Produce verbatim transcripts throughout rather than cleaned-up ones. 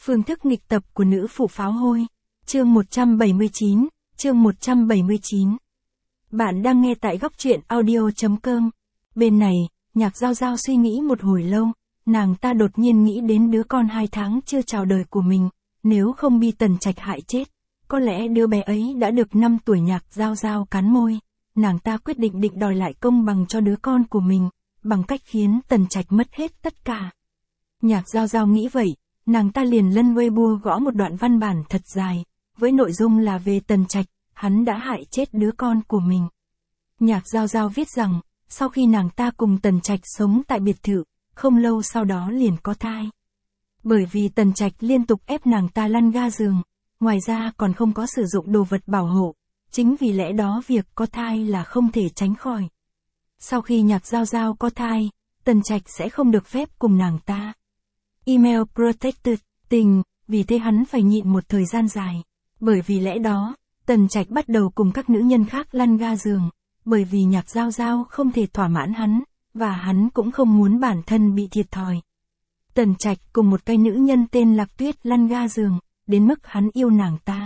Phương thức nghịch tập của nữ phụ pháo hôi. Chương một trăm bảy mươi chín, chương một trăm bảy mươi chín. Bạn đang nghe tại góc truyện audio chấm com. Bên này, Nhạc Giao Giao suy nghĩ một hồi lâu, nàng ta đột nhiên nghĩ đến đứa con hai tháng chưa chào đời của mình, nếu không bị Tần Trạch hại chết, có lẽ đứa bé ấy đã được năm tuổi. Nhạc Giao Giao cắn môi, nàng ta quyết định định đòi lại công bằng cho đứa con của mình, bằng cách khiến Tần Trạch mất hết tất cả. Nhạc Giao Giao nghĩ vậy, nàng ta liền lên Weibo gõ một đoạn văn bản thật dài, với nội dung là về Tần Trạch, hắn đã hại chết đứa con của mình. Nhạc Giao Giao viết rằng, sau khi nàng ta cùng Tần Trạch sống tại biệt thự, không lâu sau đó liền có thai. Bởi vì Tần Trạch liên tục ép nàng ta lăn ga giường, ngoài ra còn không có sử dụng đồ vật bảo hộ, chính vì lẽ đó việc có thai là không thể tránh khỏi. Sau khi Nhạc Giao Giao có thai, Tần Trạch sẽ không được phép cùng nàng ta email protected tình, vì thế hắn phải nhịn một thời gian dài. Bởi vì lẽ đó, Tần Trạch bắt đầu cùng các nữ nhân khác lăn ga giường, bởi vì Nhạc Giao Giao không thể thỏa mãn hắn, và hắn cũng không muốn bản thân bị thiệt thòi. Tần Trạch cùng một cái nữ nhân tên Lạc Tuyết lăn ga giường, đến mức hắn yêu nàng ta.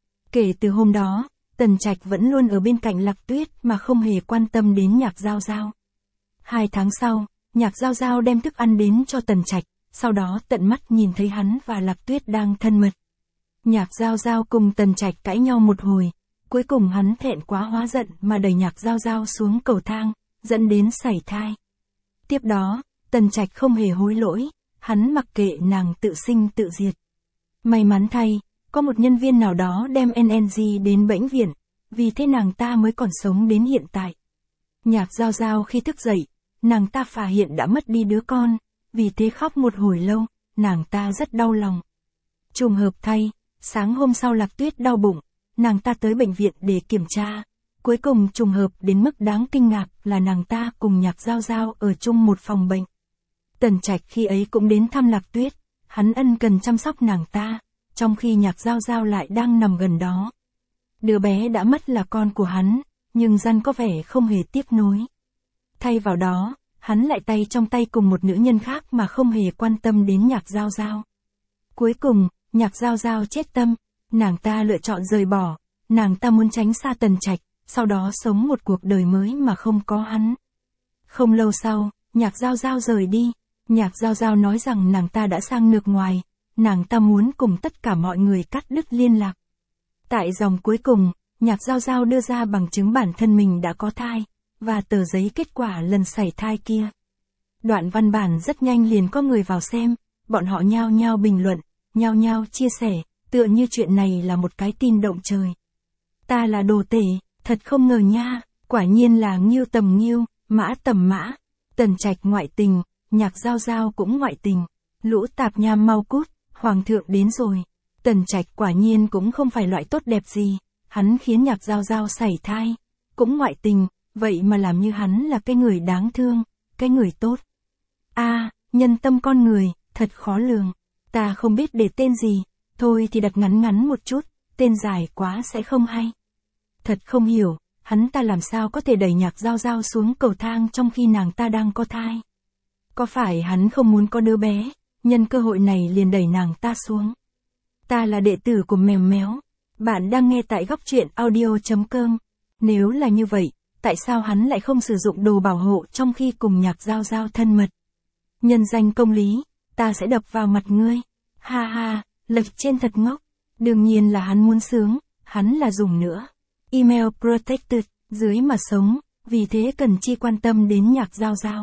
Kể từ hôm đó, Tần Trạch vẫn luôn ở bên cạnh Lạc Tuyết mà không hề quan tâm đến Nhạc Giao Giao. Hai tháng sau, Nhạc Giao Giao đem thức ăn đến cho Tần Trạch, sau đó tận mắt nhìn thấy hắn và Lạc Tuyết đang thân mật. Nhạc Giao Giao cùng Tần Trạch cãi nhau một hồi, cuối cùng hắn thẹn quá hóa giận mà đẩy Nhạc Giao Giao xuống cầu thang, dẫn đến sảy thai. Tiếp đó, Tần Trạch không hề hối lỗi, hắn mặc kệ nàng tự sinh tự diệt. May mắn thay, có một nhân viên nào đó đem en en giê đến bệnh viện, vì thế nàng ta mới còn sống đến hiện tại. Nhạc Giao Giao khi thức dậy, nàng ta phát hiện đã mất đi đứa con, vì thế khóc một hồi lâu, nàng ta rất đau lòng. Trùng hợp thay, sáng hôm sau Lạc Tuyết đau bụng, nàng ta tới bệnh viện để kiểm tra. Cuối cùng trùng hợp đến mức đáng kinh ngạc là nàng ta cùng Nhạc Giao Giao ở chung một phòng bệnh. Tần Trạch khi ấy cũng đến thăm Lạc Tuyết, hắn ân cần chăm sóc nàng ta, trong khi Nhạc Giao Giao lại đang nằm gần đó. Đứa bé đã mất là con của hắn, nhưng Gian có vẻ không hề tiếc nuối. Thay vào đó, hắn lại tay trong tay cùng một nữ nhân khác mà không hề quan tâm đến Nhạc Giao Giao. Cuối cùng, Nhạc Giao Giao chết tâm, nàng ta lựa chọn rời bỏ, nàng ta muốn tránh xa Tần Trạch, sau đó sống một cuộc đời mới mà không có hắn. Không lâu sau, Nhạc Giao Giao rời đi, Nhạc Giao Giao nói rằng nàng ta đã sang nước ngoài, nàng ta muốn cùng tất cả mọi người cắt đứt liên lạc. Tại dòng cuối cùng, Nhạc Giao Giao đưa ra bằng chứng bản thân mình đã có thai, và tờ giấy kết quả lần sảy thai kia. Đoạn văn bản rất nhanh liền có người vào xem, bọn họ nhao nhao bình luận, nhao nhao chia sẻ, tựa như chuyện này là một cái tin động trời. Ta là đồ tể, thật không ngờ nha, quả nhiên là Nghiêu tầm Nghiêu, Mã tầm Mã. Tần Trạch ngoại tình, Nhạc Giao Giao cũng ngoại tình. Lũ tạp nham mau cút, hoàng thượng đến rồi. Tần Trạch quả nhiên cũng không phải loại tốt đẹp gì, hắn khiến Nhạc Giao Giao sảy thai, cũng ngoại tình, vậy mà làm như hắn là cái người đáng thương, cái người tốt. A, à, nhân tâm con người, thật khó lường. Ta không biết để tên gì, thôi thì đặt ngắn ngắn một chút, tên dài quá sẽ không hay. Thật không hiểu, hắn ta làm sao có thể đẩy Nhạc Giao Giao xuống cầu thang trong khi nàng ta đang có thai. Có phải hắn không muốn có đứa bé, nhân cơ hội này liền đẩy nàng ta xuống. Ta là đệ tử của Mèo Méo. Bạn đang nghe tại góc truyện audio chấm com. Nếu là như vậy, tại sao hắn lại không sử dụng đồ bảo hộ trong khi cùng Nhạc Giao Giao thân mật? Nhân danh công lý, ta sẽ đập vào mặt ngươi. Ha ha, lệch trên thật ngốc. Đương nhiên là hắn muốn sướng, hắn là dùng nữa email protected dưới mà sống, vì thế cần chi quan tâm đến Nhạc Giao Giao.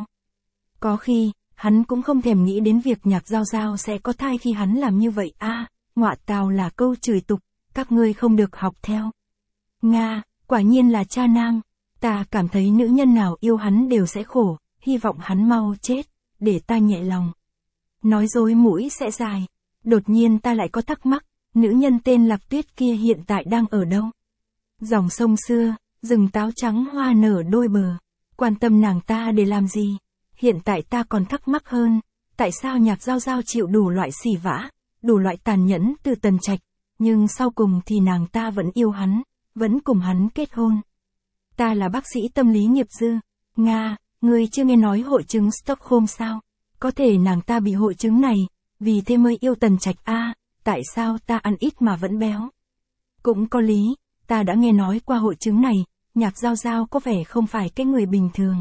Có khi, hắn cũng không thèm nghĩ đến việc Nhạc Giao Giao sẽ có thai khi hắn làm như vậy. A, à, ngọa tào là câu chửi tục, các ngươi không được học theo. Nga, quả nhiên là cha nam. Ta cảm thấy nữ nhân nào yêu hắn đều sẽ khổ, hy vọng hắn mau chết, để ta nhẹ lòng. Nói dối mũi sẽ dài. Đột nhiên ta lại có thắc mắc, nữ nhân tên Lạc Tuyết kia hiện tại đang ở đâu? Dòng sông xưa, rừng táo trắng hoa nở đôi bờ. Quan tâm nàng ta để làm gì? Hiện tại ta còn thắc mắc hơn, tại sao Nhạc Giao Giao chịu đủ loại xỉ vả, đủ loại tàn nhẫn từ Tần Trạch, nhưng sau cùng thì nàng ta vẫn yêu hắn, vẫn cùng hắn kết hôn. Ta là bác sĩ tâm lý nghiệp dư. Nga, ngươi chưa nghe nói hội chứng Stockholm sao? Có thể nàng ta bị hội chứng này, vì thế mới yêu Tần Trạch a, tại sao ta ăn ít mà vẫn béo? Cũng có lý, ta đã nghe nói qua hội chứng này, Nhạc Giao Giao có vẻ không phải cái người bình thường.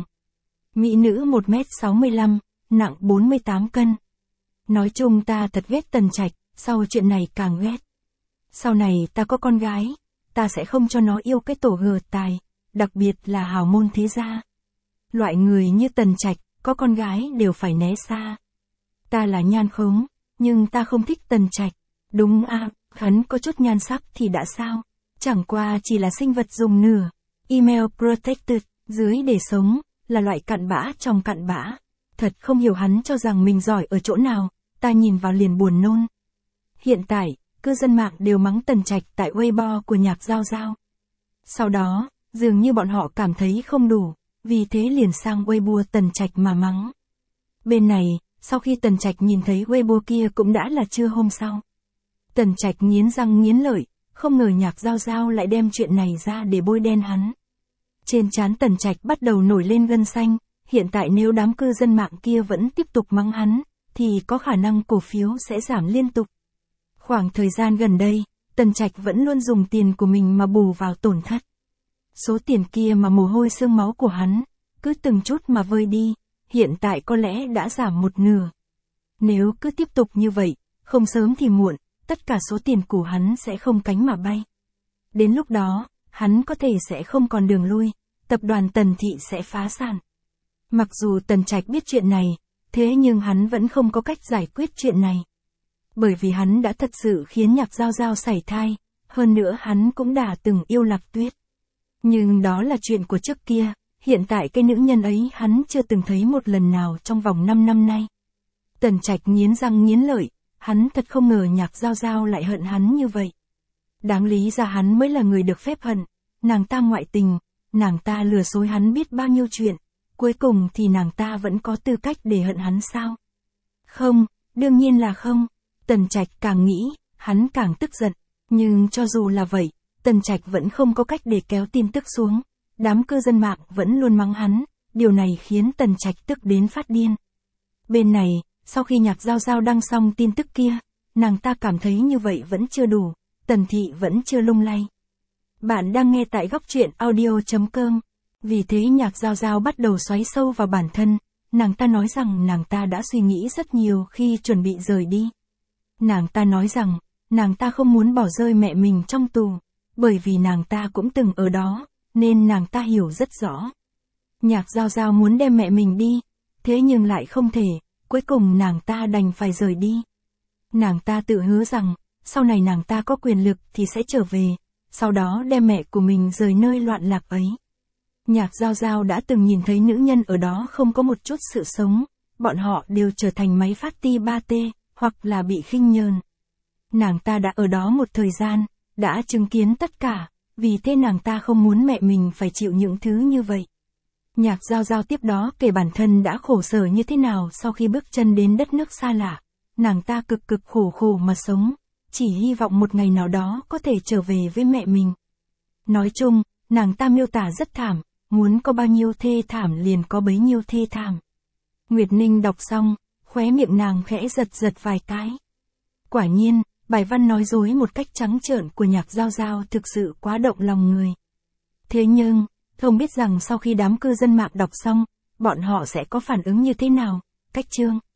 Mỹ nữ một mét sáu mươi lăm, nặng bốn mươi tám cân. Nói chung ta thật ghét Tần Trạch, sau chuyện này càng ghét. Sau này ta có con gái, ta sẽ không cho nó yêu cái tổ gờ tài, đặc biệt là hào môn thế gia. Loại người như Tần Trạch, có con gái đều phải né xa. Ta là nhan khống, nhưng ta không thích Tần Trạch. Đúng à, hắn có chút nhan sắc thì đã sao? Chẳng qua chỉ là sinh vật dùng nửa. Email protected, dưới để sống, là loại cặn bã trong cặn bã. Thật không hiểu hắn cho rằng mình giỏi ở chỗ nào, ta nhìn vào liền buồn nôn. Hiện tại, cư dân mạng đều mắng Tần Trạch tại Weibo của Nhạc Giao Giao. Sau đó, dường như bọn họ cảm thấy không đủ, vì thế liền sang Weibo Tần Trạch mà mắng. Bên này, sau khi Tần Trạch nhìn thấy Weibo kia cũng đã là trưa hôm sau. Tần Trạch nghiến răng nghiến lợi, không ngờ Nhạc Giao Giao lại đem chuyện này ra để bôi đen hắn. Trên trán Tần Trạch bắt đầu nổi lên gân xanh, hiện tại nếu đám cư dân mạng kia vẫn tiếp tục mắng hắn, thì có khả năng cổ phiếu sẽ giảm liên tục. Khoảng thời gian gần đây, Tần Trạch vẫn luôn dùng tiền của mình mà bù vào tổn thất. Số tiền kia mà mồ hôi xương máu của hắn, cứ từng chút mà vơi đi, hiện tại có lẽ đã giảm một nửa. Nếu cứ tiếp tục như vậy, không sớm thì muộn, tất cả số tiền của hắn sẽ không cánh mà bay. Đến lúc đó, hắn có thể sẽ không còn đường lui, tập đoàn Tần Thị sẽ phá sản. Mặc dù Tần Trạch biết chuyện này, thế nhưng hắn vẫn không có cách giải quyết chuyện này. Bởi vì hắn đã thật sự khiến Nhạc Giao Giao sảy thai, hơn nữa hắn cũng đã từng yêu Lạc Tuyết. Nhưng đó là chuyện của trước kia, hiện tại cái nữ nhân ấy hắn chưa từng thấy một lần nào trong vòng năm năm nay. Tần Trạch nghiến răng nghiến lợi, hắn thật không ngờ Nhạc Giao Giao lại hận hắn như vậy. Đáng lý ra hắn mới là người được phép hận, nàng ta ngoại tình, nàng ta lừa dối hắn biết bao nhiêu chuyện, cuối cùng thì nàng ta vẫn có tư cách để hận hắn sao? Không, đương nhiên là không. Tần Trạch càng nghĩ, hắn càng tức giận, nhưng cho dù là vậy, Tần Trạch vẫn không có cách để kéo tin tức xuống. Đám cư dân mạng vẫn luôn mắng hắn, điều này khiến Tần Trạch tức đến phát điên. Bên này, sau khi Nhạc Giao Giao đăng xong tin tức kia, nàng ta cảm thấy như vậy vẫn chưa đủ, Tần Thị vẫn chưa lung lay. Bạn đang nghe tại góc truyện audio chấm com. Vì thế Nhạc Giao Giao bắt đầu xoáy sâu vào bản thân, nàng ta nói rằng nàng ta đã suy nghĩ rất nhiều khi chuẩn bị rời đi. Nàng ta nói rằng, nàng ta không muốn bỏ rơi mẹ mình trong tù, bởi vì nàng ta cũng từng ở đó, nên nàng ta hiểu rất rõ. Nhạc Giao Giao muốn đem mẹ mình đi, thế nhưng lại không thể, cuối cùng nàng ta đành phải rời đi. Nàng ta tự hứa rằng, sau này nàng ta có quyền lực thì sẽ trở về, sau đó đem mẹ của mình rời nơi loạn lạc ấy. Nhạc Giao Giao đã từng nhìn thấy nữ nhân ở đó không có một chút sự sống, bọn họ đều trở thành máy phát ti ba T, hoặc là bị khinh nhờn. Nàng ta đã ở đó một thời gian, đã chứng kiến tất cả, vì thế nàng ta không muốn mẹ mình phải chịu những thứ như vậy. Nhạc Giao Giao tiếp đó kể bản thân đã khổ sở như thế nào sau khi bước chân đến đất nước xa lạ. Nàng ta cực cực khổ khổ mà sống, chỉ hy vọng một ngày nào đó có thể trở về với mẹ mình. Nói chung, nàng ta miêu tả rất thảm, muốn có bao nhiêu thê thảm liền có bấy nhiêu thê thảm. Nguyệt Ninh đọc xong, khóe miệng nàng khẽ giật giật vài cái. Quả nhiên, bài văn nói dối một cách trắng trợn của Nhạc Giao Giao thực sự quá động lòng người. Thế nhưng, không biết rằng sau khi đám cư dân mạng đọc xong, bọn họ sẽ có phản ứng như thế nào. Cách chương